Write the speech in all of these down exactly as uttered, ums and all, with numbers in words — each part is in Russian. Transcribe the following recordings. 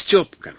Степка.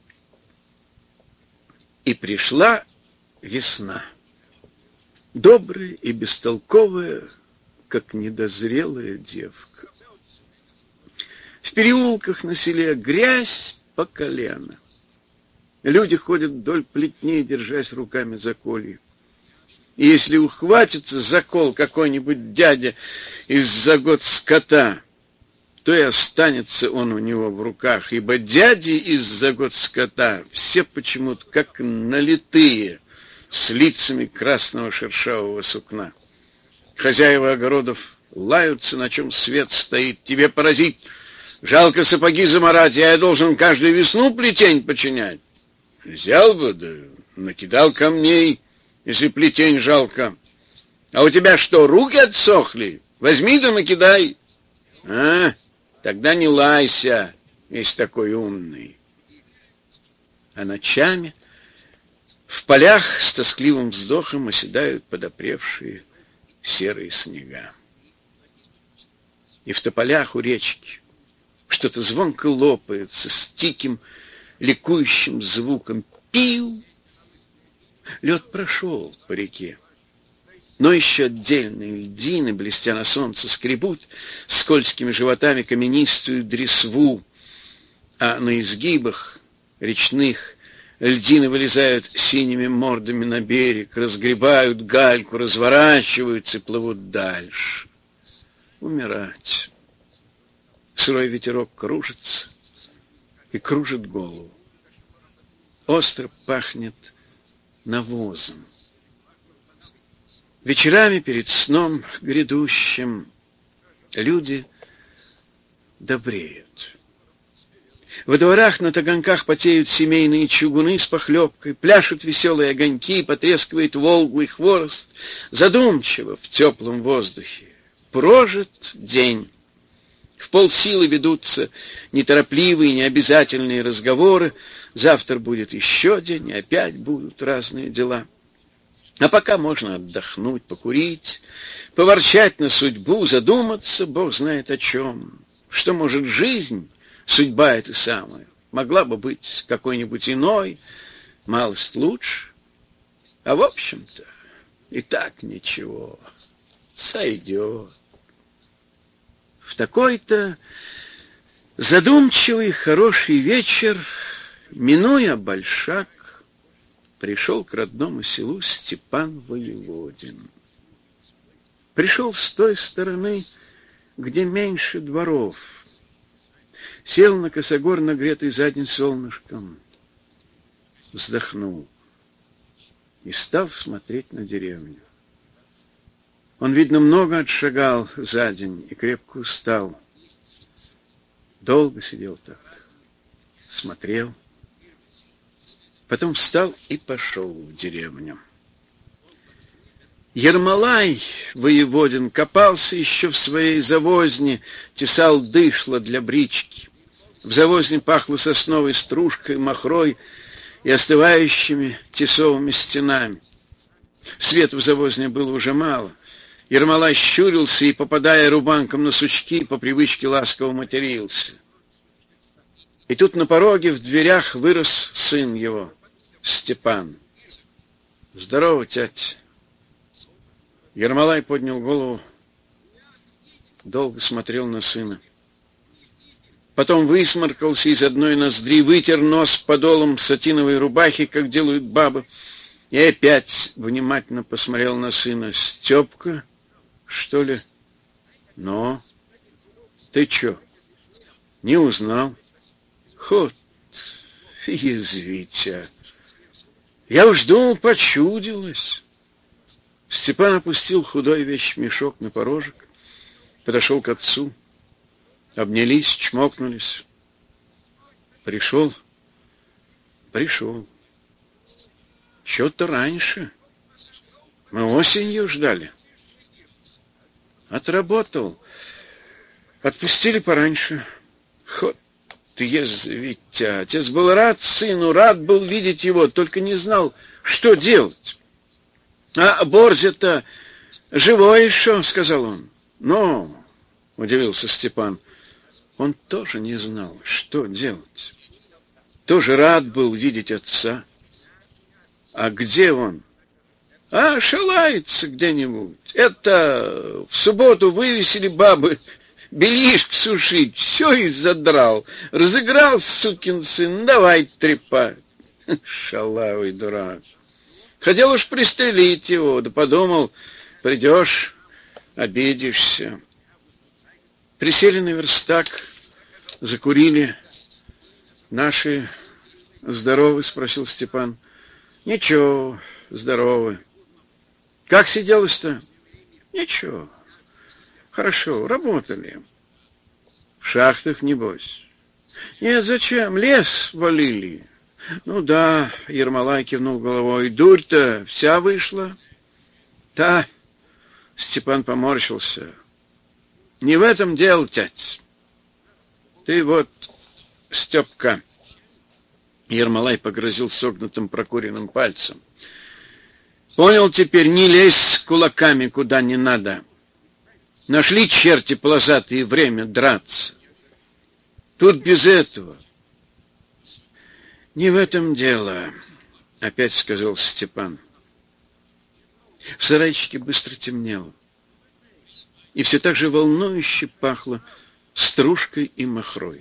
И пришла весна. Добрая и бестолковая, как недозрелая девка. В переулках на селе грязь по колено. Люди ходят вдоль плетней, держась руками за колья. И если ухватится за кол какой-нибудь дядя из-за год скота, то и останется он у него в руках, ибо дяди из-за год скота все почему-то как налитые, с лицами красного шершавого сукна. Хозяева огородов лаются, на чем свет стоит. Тебе, паразит, жалко сапоги замарать, я должен каждую весну плетень починять. Взял бы, да накидал камней, если плетень жалко. А у тебя что, руки отсохли? Возьми да накидай. А, тогда не лайся, если такой умный. А ночами в полях с тоскливым вздохом оседают подопревшие серые снега. И в тополях у речки что-то звонко лопается с тихим, ликующим звуком. Пиу! Лед прошел по реке, но еще отдельные льдины, блестя на солнце, скребут скользкими животами каменистую дресву, а на изгибах речных льдины вылезают синими мордами на берег, разгребают гальку, разворачиваются и плывут дальше. Умирать. Сырой ветерок кружится и кружит голову. Остро пахнет навозом. Вечерами перед сном грядущим люди добреют. Во дворах на таганках потеют семейные чугуны с похлебкой, пляшут веселые огоньки, потрескивает волглый хворост. Задумчиво в теплом воздухе прожит день. В полсилы ведутся неторопливые, необязательные разговоры. Завтра будет еще день, и опять будут разные дела. А пока можно отдохнуть, покурить, поворчать на судьбу, задуматься, Бог знает о чем. Что может жизнь, судьба эта самая, могла бы быть какой-нибудь иной, малость лучше. А в общем-то и так ничего, сойдет. В такой-то задумчивый хороший вечер, минуя Большак, пришел к родному селу Степан Воеводин. Пришел с той стороны, где меньше дворов. Сел на косогор, нагретый за день солнышком, вздохнул и стал смотреть на деревню. Он, видно, много отшагал за день и крепко устал. Долго сидел так, смотрел. Потом встал и пошел в деревню. Ермолай Воеводин копался еще в своей завозне, тесал дышло для брички. В завозне пахло сосновой стружкой, махрой и остывающими тесовыми стенами. Света в завозне было уже мало. Ермолай щурился и, попадая рубанком на сучки, по привычке ласково матерился. И тут на пороге в дверях вырос сын его, Степан. «Здорово, тять!» Ермолай поднял голову, долго смотрел на сына. Потом высморкался из одной ноздри, вытер нос подолом сатиновой рубахи, как делают бабы, и опять внимательно посмотрел на сына. «Степка, что ли? Но ты чё, не узнал? Ход, язвитя! Я уж думал, почудилось». Степан опустил худой вещмешок на порожек, подошел к отцу. Обнялись, чмокнулись. «Пришел?» «Пришел. Чё-то раньше. Мы осенью ждали». «Отработал. Отпустили пораньше». «Ход ты, язвитя! Отец был рад сыну, рад был видеть его, только не знал, что делать». «А Борзя-то живой еще», — сказал он. «Ну», — удивился Степан, — он тоже не знал, что делать. тоже рад был видеть отца. А где он? А, шалается где-нибудь. Это в субботу вывесили бабы бельишко сушить, все и задрал. Разыграл, сукин сын, давай трепать. Шалавый дурак. Хотел уж пристрелить его, да подумал, придешь, обидишься. Присели на верстак, закурили. Наши здоровы? Спросил Степан. Ничего, здоровы. Как сиделось-то? Ничего. Хорошо, работали. В шахтах, небось. Нет, зачем? Лес валили. Ну да, Ермолай кивнул головой. Дурь-то вся вышла. Да, Степан поморщился. Не в этом дело, тять. Ты вот, Степка. Ермолай погрозил согнутым прокуренным пальцем. Понял теперь, не лезь с кулаками куда не надо. Нашли черти полосатые время драться. Тут без этого. Не в этом дело, опять сказал Степан. В сарайчике быстро темнело. И все так же волнующе пахло стружкой и махрой.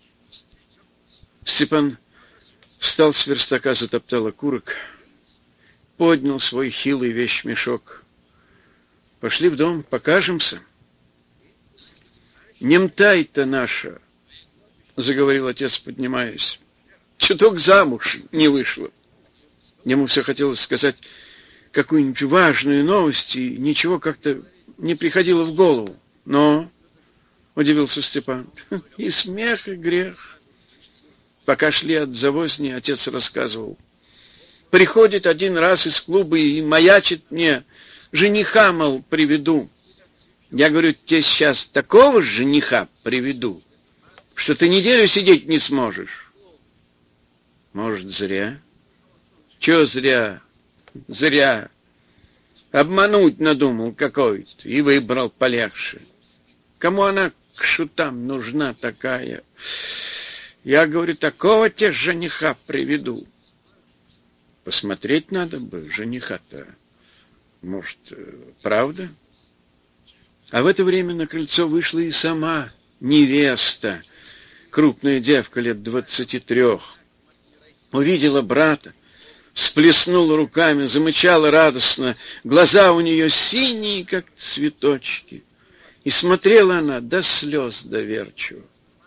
Степан встал с верстака, затоптал окурок, поднял свой хилый вещмешок. Пошли в дом, покажемся. Немтай-то наша, заговорил отец, поднимаясь. Чуток замуж не вышла. Ему все хотелось сказать какую-нибудь важную новость, и ничего как-то не приходило в голову. Но, удивился Степан, и смех, и грех. Пока шли от завозни, отец рассказывал. Приходит один раз из клуба и маячит мне, жениха, мол, приведу. Я говорю, тебе сейчас такого же жениха приведу, что ты неделю сидеть не сможешь. Может, зря? Чё зря? Зря. Обмануть надумал какой-то и выбрал полегче. Кому она к шутам нужна такая? Я говорю, такого тебе жениха приведу. Посмотреть надо бы, жениха-то. Может, правда? А в это время на крыльцо вышла и сама невеста, крупная девка лет двадцати трех. Увидела брата, всплеснула руками, замычала радостно, глаза у нее синие, как цветочки. И смотрела она до слез доверчиво.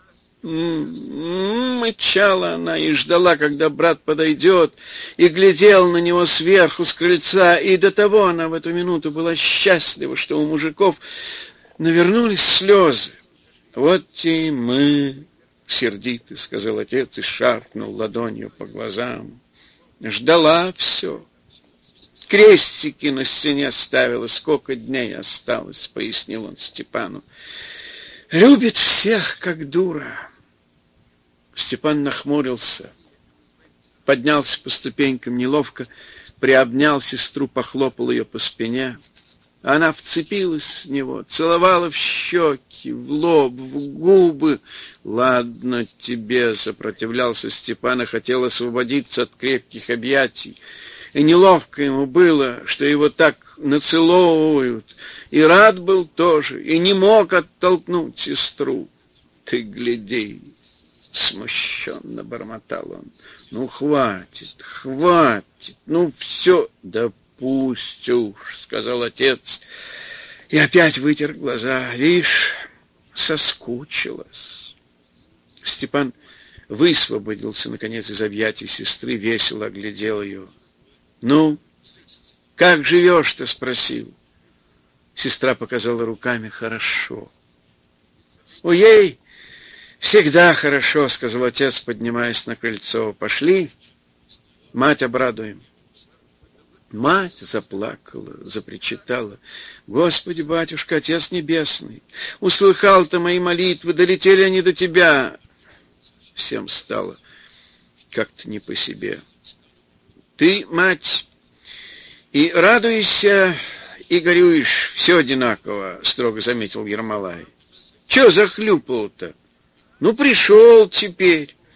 Мычала она и ждала, когда брат подойдет, и глядел на него сверху с крыльца, и до того она в эту минуту была счастлива, что у мужиков навернулись слезы. Вот и мы, сердито сказал отец и шаркнул ладонью по глазам. Ждала все. Крестики на стене ставила, сколько дней осталось, пояснил он Степану. Любит всех, как дура. Степан нахмурился, поднялся по ступенькам неловко, приобнял сестру, похлопал ее по спине. Она вцепилась в него, целовала в щеки, в лоб, в губы. Ладно тебе, сопротивлялся Степан, и хотел освободиться от крепких объятий. И неловко ему было, что его так нацеловывают. И рад был тоже, и не мог оттолкнуть сестру. Ты гляди, смущенно бормотал он. Ну, хватит, хватит, ну, все. Да пусть уж, сказал отец. И опять вытер глаза. Видишь, соскучилась. Степан высвободился, наконец, из объятий сестры, весело оглядел ее. «Ну, как живешь-то?» — спросил. Сестра показала руками. «Хорошо». «У ей всегда хорошо», — сказал отец, поднимаясь на крыльцо. «Пошли, мать обрадуем». Мать заплакала, запричитала. «Господи, батюшка, Отец Небесный, услыхал-то мои молитвы, долетели они до тебя». Всем стало как-то не по себе. «Ты, мать, и радуешься, и горюешь, все одинаково», — строго заметил Ермолай. «Че захлюпал-то? Ну, пришел теперь.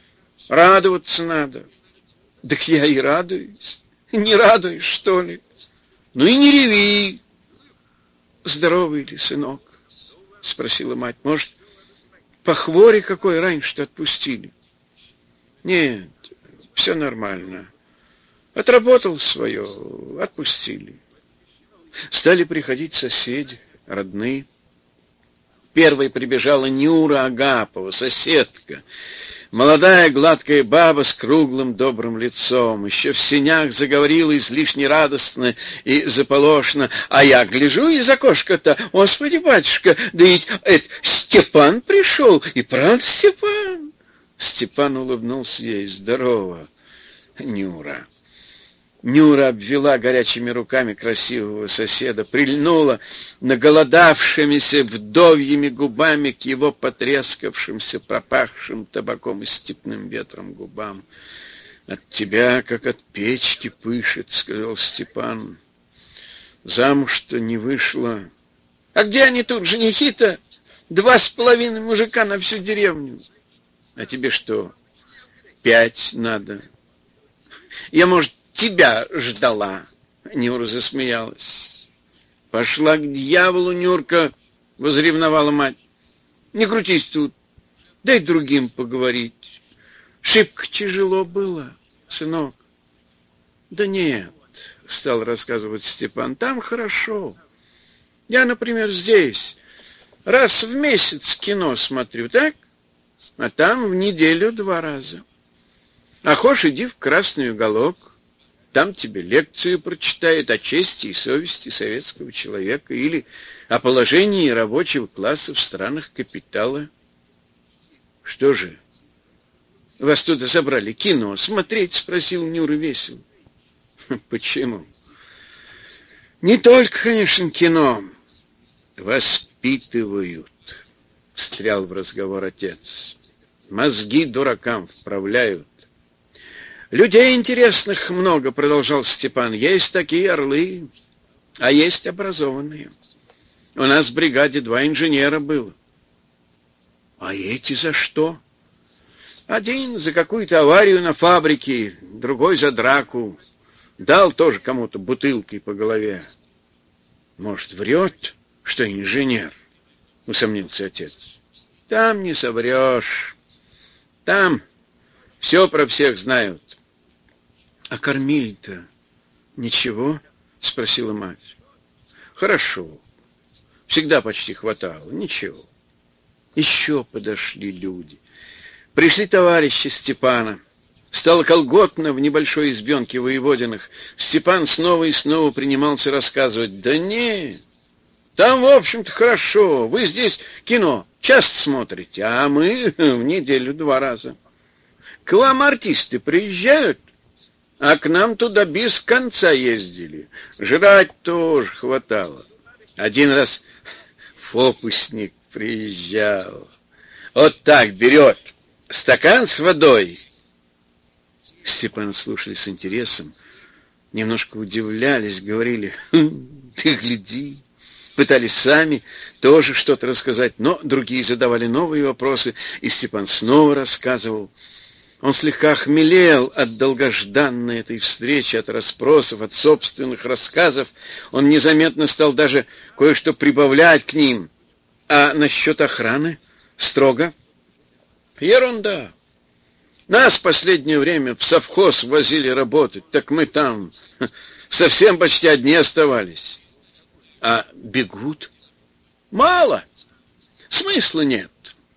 Радоваться надо. Так я и радуюсь. Не радуюсь, что ли? Ну и не реви. Здоровый ли, сынок? Спросила мать. Может, по хворе какой раньше-то отпустили? Нет, все нормально. Отработал свое, отпустили. Стали приходить соседи, родные. Первой прибежала Нюра Агапова, соседка. Молодая гладкая баба с круглым добрым лицом, еще в синях заговорила излишне радостно и заполошно. А я гляжу из окошка-то, Господи, батюшка, да ведь это Степан пришел, и правда Степан. Степан улыбнулся ей. Здорово, Нюра. Нюра обвела горячими руками красивого соседа, прильнула наголодавшимися вдовьими губами к его потрескавшимся, пропахшим табаком и степным ветром губам. — От тебя, как от печки, пышет, — сказал Степан. — Замуж-то не вышла. — А где они тут, женихи-то? Два с половиной мужика на всю деревню. — А тебе что, пять надо? — Я, может, тебя ждала. Нюра засмеялась. Пошла к дьяволу, Нюрка, возревновала мать. Не крутись тут, дай другим поговорить. Шибко тяжело было, сынок. Да нет, стал рассказывать Степан, там хорошо. Я, например, здесь раз в месяц кино смотрю, так? А там в неделю два раза. А хошь, иди в красный уголок. Там тебе лекцию прочитают о чести и совести советского человека или о положении рабочего класса в странах капитала. Что же, вас туда забрали кино смотреть, спросил Нюра весело. Почему? Не только, конечно, кино. Воспитывают, встрял в разговор отец. Мозги дуракам вправляют. Людей интересных много, продолжал Степан. Есть такие орлы, а есть образованные. У нас в бригаде два инженера было. А эти за что? Один за какую-то аварию на фабрике, другой за драку. Дал тоже кому-то бутылкой по голове. Может, врет, что инженер? Усомнился отец. Там не соврешь. Там все про всех знают. А кормили-то ничего? Спросила мать. Хорошо. Всегда почти хватало. Ничего. Еще подошли люди. Пришли товарищи Степана. Стало колготно в небольшой избенке Воеводиных. Степан снова и снова принимался рассказывать. Да не, там, в общем-то, хорошо. Вы здесь кино часто смотрите, а мы в неделю два раза. К вам артисты приезжают, а к нам туда без конца ездили. Жрать тоже хватало. Один раз фокусник приезжал. Вот так берет стакан с водой. Степан слушали с интересом, немножко удивлялись, говорили, хм, ты гляди. Пытались сами тоже что-то рассказать, но другие задавали новые вопросы, и Степан снова рассказывал. Он слегка хмелел от долгожданной этой встречи, от расспросов, от собственных рассказов. Он незаметно стал даже кое-что прибавлять к ним. А насчет охраны? Строго? Ерунда. Нас в последнее время в совхоз возили работать, так мы там совсем почти одни оставались. А бегут? Мало. Смысла нет.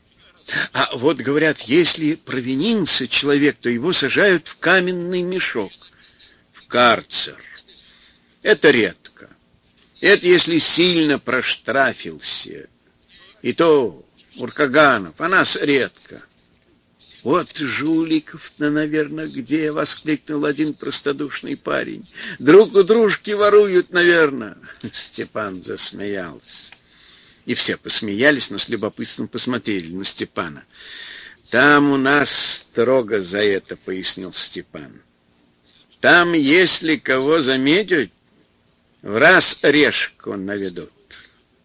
А вот, говорят, если провинился человек, то его сажают в каменный мешок, в карцер. Это редко. Это если сильно проштрафился. И то уркаганов, а нас редко. Вот жуликов-то, наверное, где, — воскликнул один простодушный парень. Друг у дружки воруют, наверное. Степан засмеялся. И все посмеялись, но с любопытством посмотрели на Степана. Там у нас строго за это, — пояснил Степан. Там, если кого заметят, в раз решку наведут.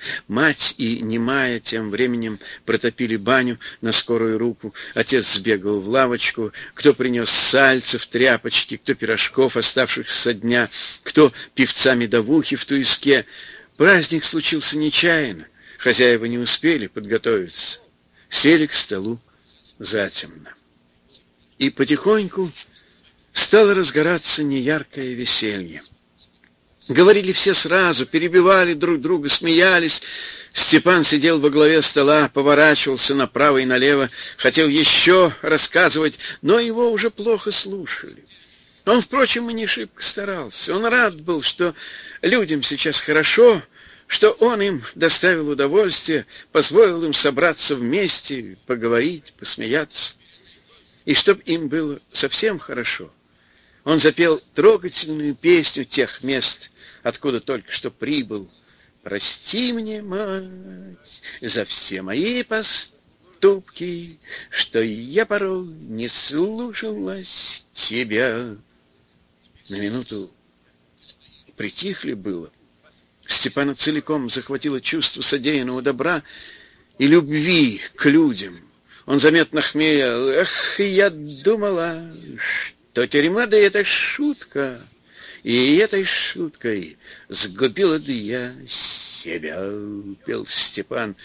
Мать и немая тем временем протопили баню на скорую руку. Отец сбегал в лавочку. Кто принес сальцев, тряпочки, кто пирожков, оставшихся со дня, кто певца медовухи в туиске. Праздник случился нечаянно. Хозяева не успели подготовиться. Сели к столу затемно. И потихоньку стало разгораться неяркое веселье. Говорили все сразу, перебивали друг друга, смеялись. Степан сидел во главе стола, поворачивался направо и налево, хотел еще рассказывать, но его уже плохо слушали. Он, впрочем, и не шибко старался. Он рад был, что людям сейчас хорошо, что он им доставил удовольствие, позволил им собраться вместе, поговорить, посмеяться. И чтоб им было совсем хорошо, он запел трогательную песню тех мест, откуда только что прибыл. «Прости мне, мать, за все мои поступки, что я порой не слушалась тебя». На минуту притихли было. Степана целиком захватило чувство содеянного добра и любви к людям. Он заметно хмеял. «Эх, я думала, что тюрьма, да это шутка». И этой шуткой сгубила да я себя, пел Степан.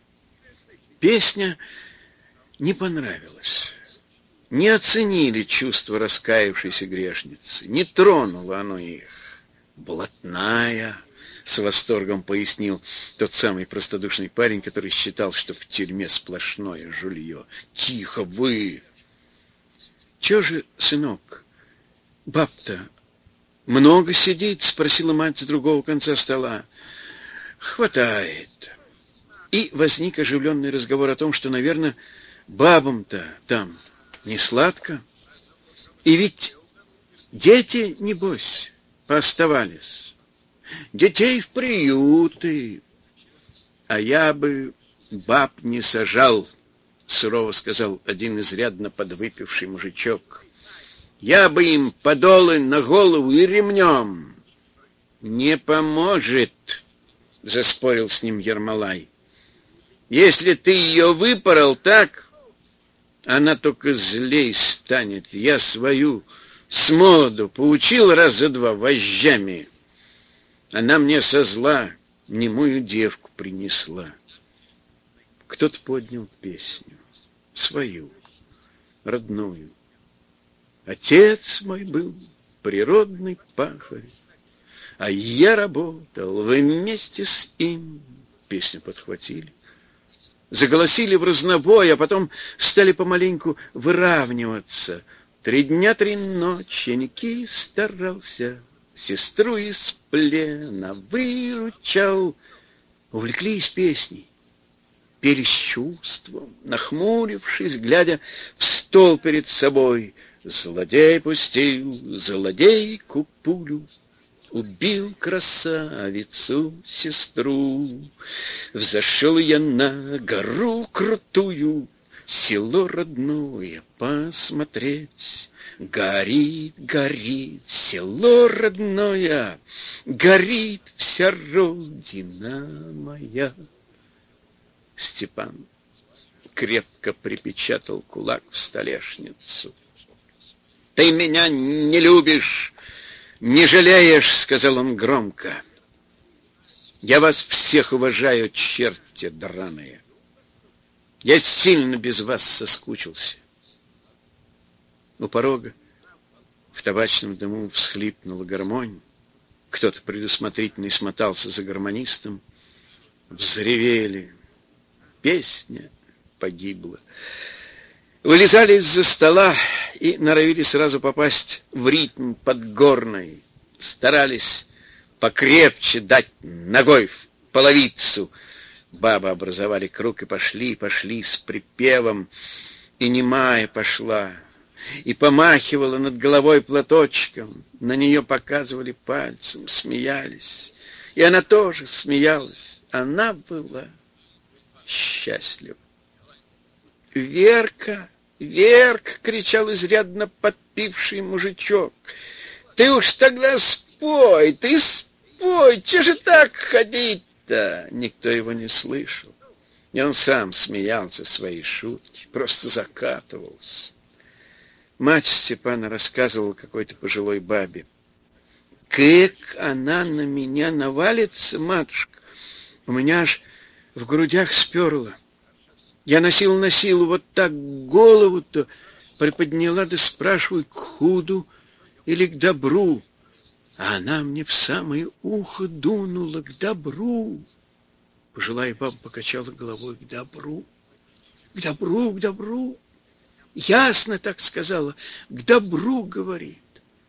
Песня не понравилась. Не оценили чувства раскаявшейся грешницы. Не тронуло оно их. Блатная, с восторгом пояснил тот самый простодушный парень, который считал, что в тюрьме сплошное жулье. Тихо вы! Чего же, сынок, баб-то много сидит? — спросила мать с другого конца стола. — Хватает. И возник оживленный разговор о том, что, наверное, бабам-то там не сладко. И ведь дети, небось, пооставались. Детей в приюты. А я бы баб не сажал, — сурово сказал один изрядно подвыпивший мужичок. Я бы им подолы на голову и ремнем. Не поможет, заспорил с ним Ермолай. Если ты ее выпорол так, она только злей станет. Я свою смоду поучил раз за два вожжами. Она мне со зла немую девку принесла. Кто-то поднял песню, свою, родную. Отец мой был природный пахарь, а я работал вместе с им. Песню подхватили, заголосили в разнобой, а потом стали помаленьку выравниваться. Три дня, три ночи Ники старался, сестру из плена выручал. Увлеклись песней, пели с чувством, нахмурившись, глядя в стол перед собой. Злодей пустил злодейку пулю, убил красавицу сестру. Взошел я на гору крутую, село родное посмотреть. Горит, горит село родное, горит вся родина моя. Степан крепко припечатал кулак в столешницу. «Ты меня не любишь, не жалеешь», — сказал он громко. «Я вас всех уважаю, черти драные. Я сильно без вас соскучился». У порога в табачном дыму всхлипнула гармонь. Кто-то предусмотрительный смотался за гармонистом. Взревели. Песня погибла. Вылезали из-за стола и норовили сразу попасть в ритм подгорный. Старались покрепче дать ногой в половицу. Бабы образовали круг и пошли, пошли с припевом. И немая пошла, и помахивала над головой платочком. На нее показывали пальцем, смеялись. И она тоже смеялась. Она была счастлива. «Верка! Верка!» — кричал изрядно подпивший мужичок. «Ты уж тогда спой, ты спой! Че же так ходить? да, никто его не слышал. И он сам смеялся своей шутки, просто закатывался. Мать Степана рассказывала какой-то пожилой бабе. Как она на меня навалится, матушка, у меня аж в грудях сперло. Я носила на силу вот так голову-то, приподняла, да спрашиваю, к худу или к добру. А она мне в самое ухо дунула, к добру. Пожилая баба покачала головой, к добру, к добру, к добру. Ясно так сказала, к добру, говорит.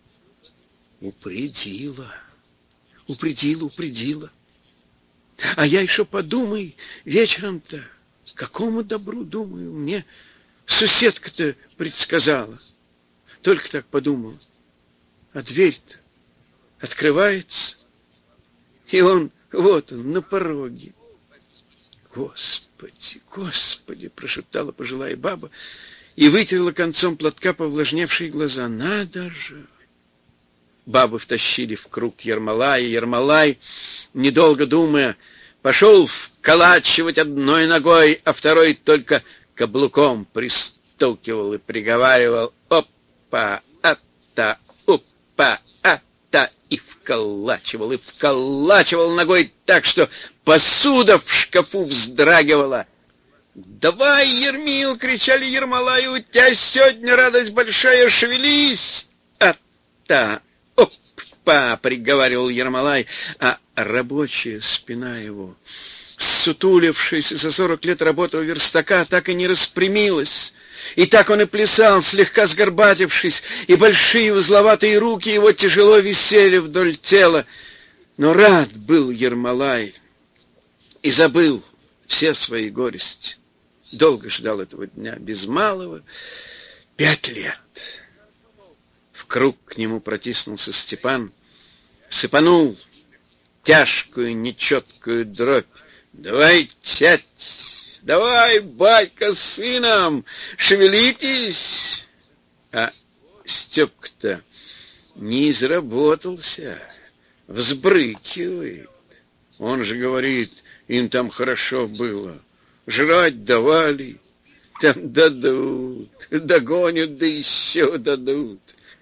Упредила, упредила, упредила. А я еще подумай, вечером-то, какому добру, думаю, мне соседка-то предсказала. Только так подумала. А дверь-то открывается, и он, вот он, на пороге. Господи, Господи, прошептала пожилая баба и вытерла концом платка повлажневшие глаза. Надо же! Бабы втащили в круг Ермолая. Ермолай, недолго думая, пошел вколачивать одной ногой, а второй только каблуком пристукивал и приговаривал: опа, ата, опа, ата, и вколачивал, и вколачивал ногой так, что посуда в шкафу вздрагивала. «Давай, Ермил!» — кричали Ермолаю. «У тебя сегодня радость большая, шевелись!» «Ата, опа!» — приговаривал Ермолай, а рабочая спина его, сутулившаяся за сорок лет работы у верстака, так и не распрямилась. И так он и плясал, слегка сгорбатившись, и большие узловатые руки его тяжело висели вдоль тела. Но рад был Ермолай и забыл все свои горести. Долго ждал этого дня, без малого пять лет. В круг к нему протиснулся Степан, сыпанул тяжкую, нечеткую дробь. «Давай, тять, давай, батька с сыном, шевелитесь!» А Степка-то не изработался, взбрыкивает. Он же говорит, им там хорошо было, жрать давали, там дадут, догонят, да еще дадут.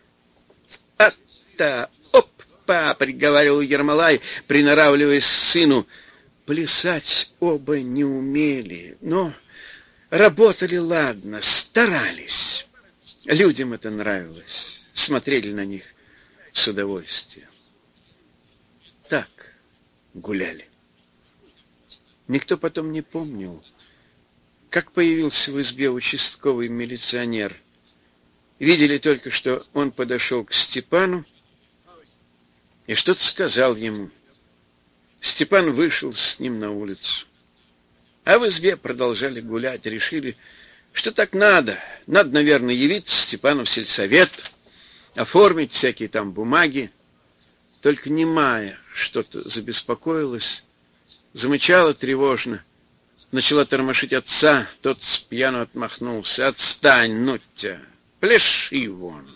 «А-та, опа!» — приговаривал Ермолай, приноравливаясь к сыну. Плясать оба не умели, но работали ладно, старались. Людям это нравилось, смотрели на них с удовольствием. Так гуляли. Никто потом не помнил, как появился в избе участковый милиционер. Видели только, что он подошел к Степану и что-то сказал ему. Степан вышел с ним на улицу. А в избе продолжали гулять, решили, что так надо. Надо, наверное, явиться Степану в сельсовет, оформить всякие там бумаги. Только немая что-то забеспокоилась, замычала тревожно, начала тормошить отца, тот с пьяну отмахнулся. «Отстань, ну тебя, пляши вон!»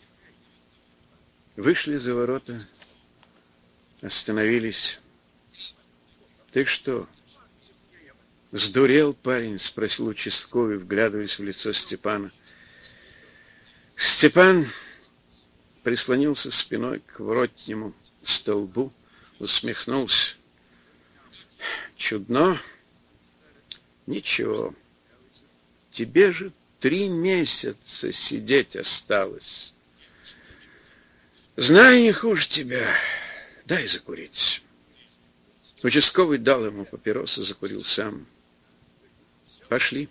Вышли за ворота, остановились. «Ты что, сдурел, парень?» — спросил участковый, вглядываясь в лицо Степана. Степан прислонился спиной к воротнему столбу, усмехнулся. «Чудно? Ничего. Тебе же три месяца сидеть осталось. Знаю, не хуже тебя. Дай закурить». Участковый дал ему папиросу, закурил сам. «Пошли.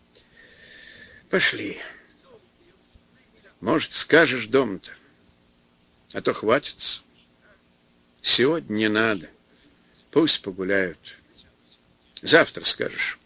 Пошли. Может, скажешь дома-то, а то хватится. Сегодня не надо. Пусть погуляют. Завтра скажешь».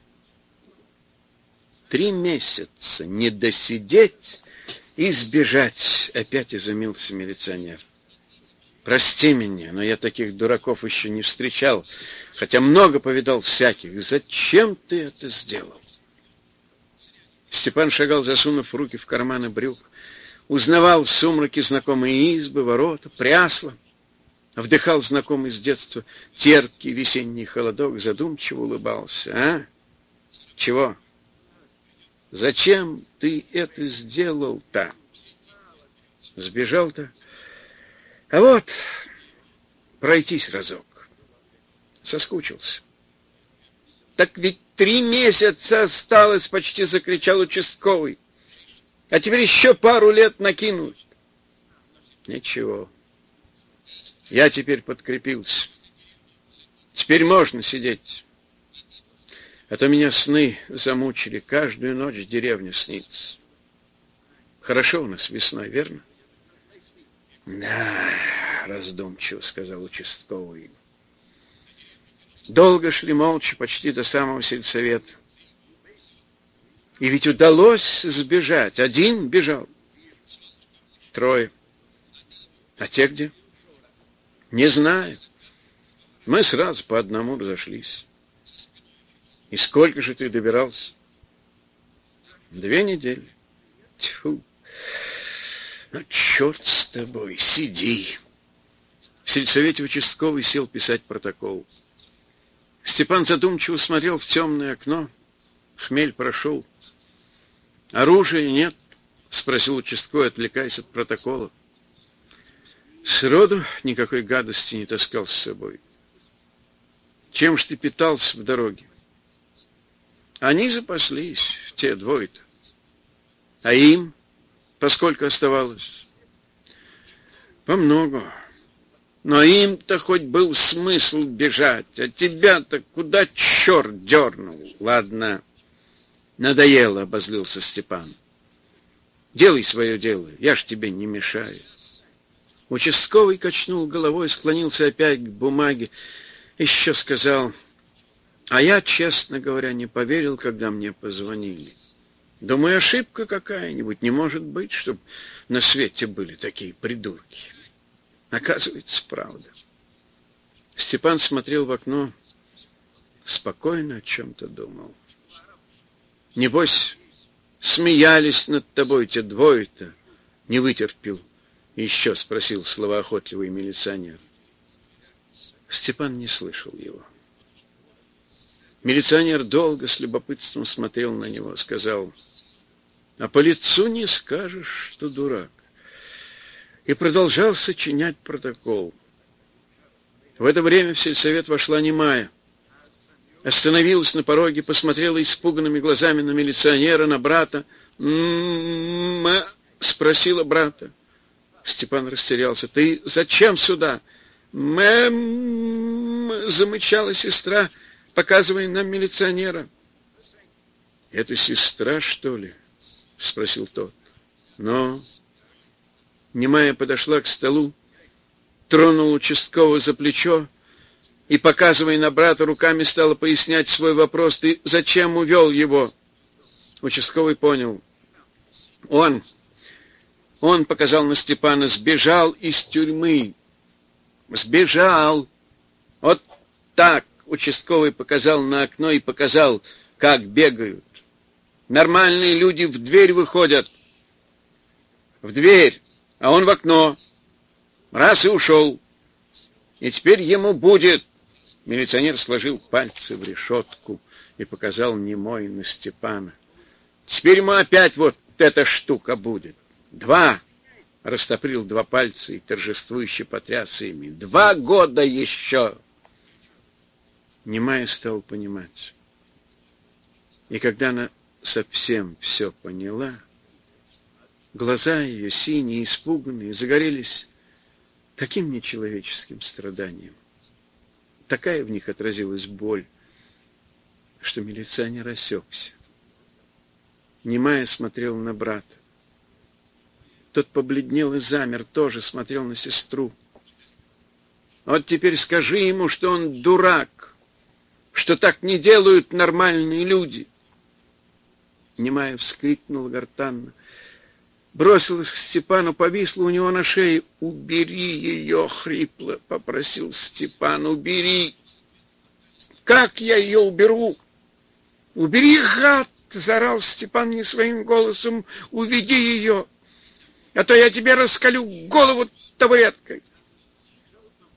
Три месяца не досидеть и сбежать, опять изумился милиционер. «Прости меня, но я таких дураков еще не встречал, хотя много повидал всяких. Зачем ты это сделал?» Степан шагал, засунув руки в карманы брюк, узнавал в сумраке знакомые избы, ворота, прясла. вдыхал знакомый с детства терпкий весенний холодок, задумчиво улыбался. А? Чего? Зачем ты это сделал-то? Сбежал-то? А вот, пройтись разок. Соскучился. Так ведь три месяца осталось, почти закричал участковый. А теперь еще пару лет накинуть. Ничего. Я теперь подкрепился. Теперь можно сидеть. А то меня сны замучили. Каждую ночь деревня снится. Хорошо у нас весной, верно? Да, раздумчиво сказал участковый. Долго шли молча, почти до самого сельсовета. И ведь удалось сбежать. Один бежал. Трое. А те где? Не знаю. Мы сразу по одному разошлись. И сколько же ты добирался? Две недели. Тьфу. Ну, черт с тобой, сиди. В сельсовете участковый сел писать протокол. Степан задумчиво смотрел в темное окно. Хмель прошел. Оружия нет? Спросил участковый, отвлекаясь от протокола. Сроду никакой гадости не таскал с собой. Чем ж ты питался в дороге? Они запаслись, те двое-то. А им поскольку оставалось? Помногу. Но им-то хоть был смысл бежать, а тебя-то куда черт дернул? Ладно, надоело, обозлился Степан. Делай свое дело, я ж тебе не мешаю. Участковый качнул головой, склонился опять к бумаге, еще сказал: а я, честно говоря, не поверил, когда мне позвонили. Думаю, ошибка какая-нибудь. Не может быть, чтобы на свете были такие придурки. Оказывается, правда. Степан смотрел в окно, спокойно о чем-то думал. Небось, смеялись над тобой те двое-то. Не вытерпел. Еще спросил словоохотливый милиционер. Степан не слышал его. Милиционер долго с любопытством смотрел на него, сказал: а по лицу не скажешь, что дурак. И продолжал сочинять протокол. В это время в сельсовет вошла немая. Остановилась на пороге, посмотрела испуганными глазами на милиционера, на брата. «М-м-м», спросила брата. Степан растерялся. «Ты зачем сюда?» «Мэм», замычала сестра, показывая нам милиционера. «Это сестра, что ли?» — спросил тот. Но немая подошла к столу, тронула участкового за плечо и, показывая на брата руками, стала пояснять свой вопрос. «Ты зачем увел его?» Участковый понял. Он, он показал на Степана, сбежал из тюрьмы. Сбежал. Вот так участковый показал на окно и показал, как бегают. Нормальные люди в дверь выходят. В дверь, а он в окно. Раз и ушел. И теперь ему будет... Милиционер сложил пальцы в решетку и показал немой на Степана. Теперь ему опять вот эта штука будет. Два. Растоприл два пальца и торжествующе потряс ими. Два года еще. Немая стал понимать. И когда она совсем все поняла, глаза ее, синие, испуганные, загорелись таким нечеловеческим страданием. Такая в них отразилась боль, что милиционер осекся. Немая смотрел на брата. Тот побледнел и замер, тоже смотрел на сестру. Вот теперь скажи ему, что он дурак, что так не делают нормальные люди. Немая вскрикнула гортанно, бросилась к Степану, повисла у него на шее. «Убери ее!» — хрипло попросил Степан. «Убери!» «Как я ее уберу?» «Убери, гад!» — заорал Степан не своим голосом. «Уведи ее, а то я тебе раскалю голову табуреткой!»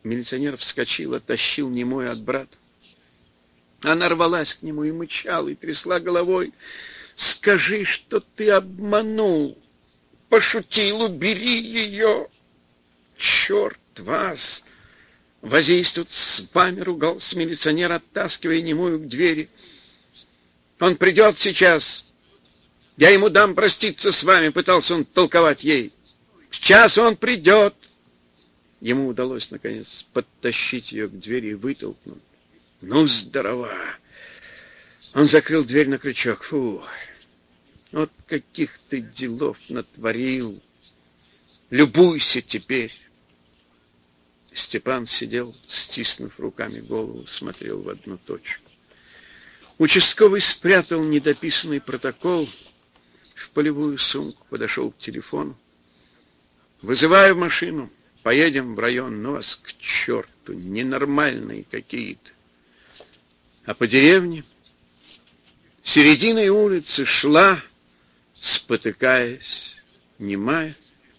Милиционер вскочил, оттащил немую от брата. Она рвалась к нему и мычала, и трясла головой. «Скажи, что ты обманул! Пошутил, убери ее! Черт вас! Возись тут с вами!» — ругался милиционер, оттаскивая немую к двери. «Он придет сейчас! Я ему дам проститься с вами!» — пытался он толковать ей. «Сейчас он придет!» Ему удалось, наконец, подтащить ее к двери и вытолкнуть. Ну, здорова! Он закрыл дверь на крючок. Фу! Вот каких ты делов натворил! Любуйся теперь! Степан сидел, стиснув руками голову, смотрел в одну точку. Участковый спрятал недописанный протокол в полевую сумку, подошел к телефону. «Вызываю машину, поедем в район, ну вас к черту, ненормальные какие-то». А по деревне серединой улицы шла, спотыкаясь, немая,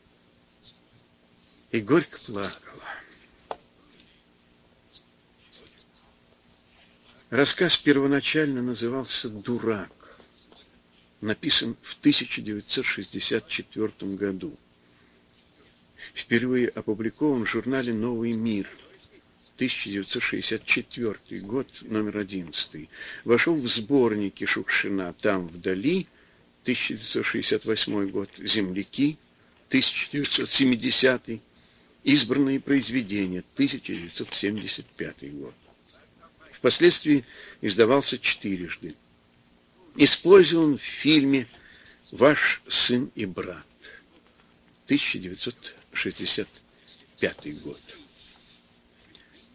и горько плакала. Рассказ первоначально назывался «Дурак», написан в тысяча девятьсот шестьдесят четвёртом году. Впервые опубликован в журнале «Новый мир», тысяча девятьсот шестьдесят четвёртый год, номер одиннадцатый. Вошел в сборники Шукшина «Там вдали», тысяча девятьсот шестьдесят восьмой год, «Земляки», тысяча девятьсот семидесятый, «Избранные произведения», тысяча девятьсот семьдесят пятый год. Впоследствии издавался четырежды. Использован в фильме «Ваш сын и брат», тысяча девятьсот шестьдесят пятый год.